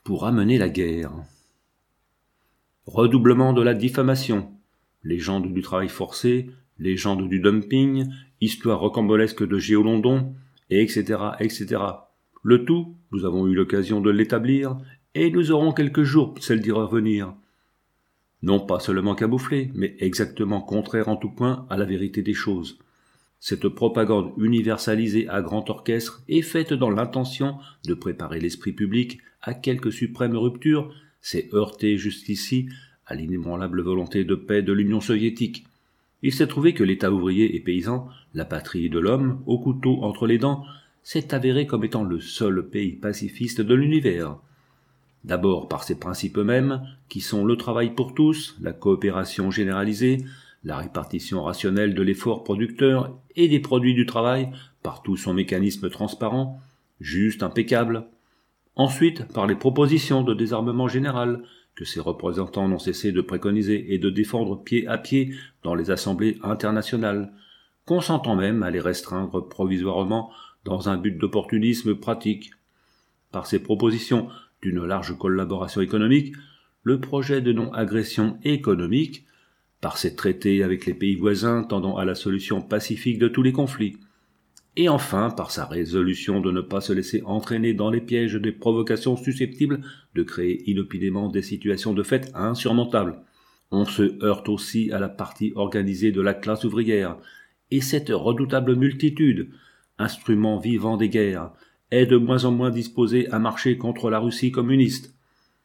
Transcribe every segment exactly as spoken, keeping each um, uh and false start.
pour amener la guerre. Redoublement de la diffamation, légende du travail forcé, légende du dumping, histoire rocambolesque de Géolondon, et cetera, et cetera. Le tout, nous avons eu l'occasion de l'établir, et nous aurons quelques jours pour celle d'y revenir. Non pas seulement camouflé, mais exactement contraire en tout point à la vérité des choses. Cette propagande universalisée à grand orchestre est faite dans l'intention de préparer l'esprit public à quelque suprême rupture, s'est heurtée jusqu'ici à l'inébranlable volonté de paix de l'Union soviétique. Il s'est trouvé que l'État ouvrier et paysan, la patrie de l'homme, au couteau entre les dents, s'est avéré comme étant le seul pays pacifiste de l'univers. D'abord par ses principes mêmes, qui sont le travail pour tous, la coopération généralisée, la répartition rationnelle de l'effort producteur et des produits du travail par tout son mécanisme transparent, juste, impeccable. Ensuite, par les propositions de désarmement général que ses représentants n'ont cessé de préconiser et de défendre pied à pied dans les assemblées internationales, consentant même à les restreindre provisoirement dans un but d'opportunisme pratique. Par ses propositions d'une large collaboration économique, le projet de non-agression économique, par ses traités avec les pays voisins tendant à la solution pacifique de tous les conflits, et enfin par sa résolution de ne pas se laisser entraîner dans les pièges des provocations susceptibles de créer inopinément des situations de fait insurmontables. On se heurte aussi à la partie organisée de la classe ouvrière, et cette redoutable multitude, instrument vivant des guerres, est de moins en moins disposée à marcher contre la Russie communiste.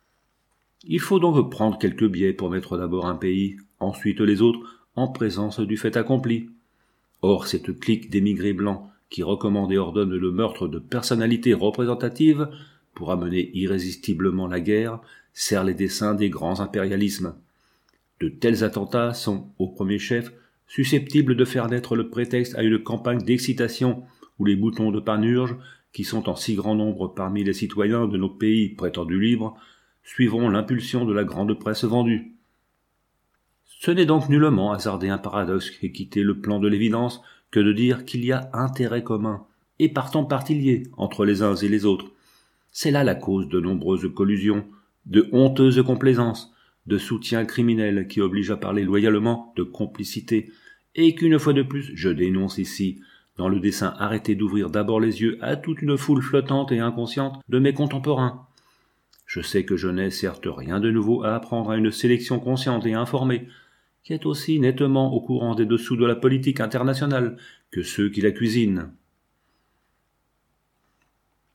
Il faut donc prendre quelques biais pour mettre d'abord un pays, ensuite les autres, en présence du fait accompli. Or, cette clique d'émigrés blancs qui recommande et ordonne le meurtre de personnalités représentatives pour amener irrésistiblement la guerre sert les desseins des grands impérialismes. De tels attentats sont, au premier chef, susceptibles de faire naître le prétexte à une campagne d'excitation où les boutons de panurge, qui sont en si grand nombre parmi les citoyens de nos pays prétendus libres, suivront l'impulsion de la grande presse vendue. Ce n'est donc nullement hasarder un paradoxe et quitter le plan de l'évidence que de dire qu'il y a intérêt commun, et partant partie liée, entre les uns et les autres. C'est là la cause de nombreuses collusions, de honteuses complaisances, de soutiens criminels qui obligent à parler loyalement de complicité, et qu'une fois de plus je dénonce ici, dans le dessein arrêté d'ouvrir d'abord les yeux à toute une foule flottante et inconsciente de mes contemporains. Je sais que je n'ai certes rien de nouveau à apprendre à une sélection consciente et informée, qui est aussi nettement au courant des dessous de la politique internationale que ceux qui la cuisinent.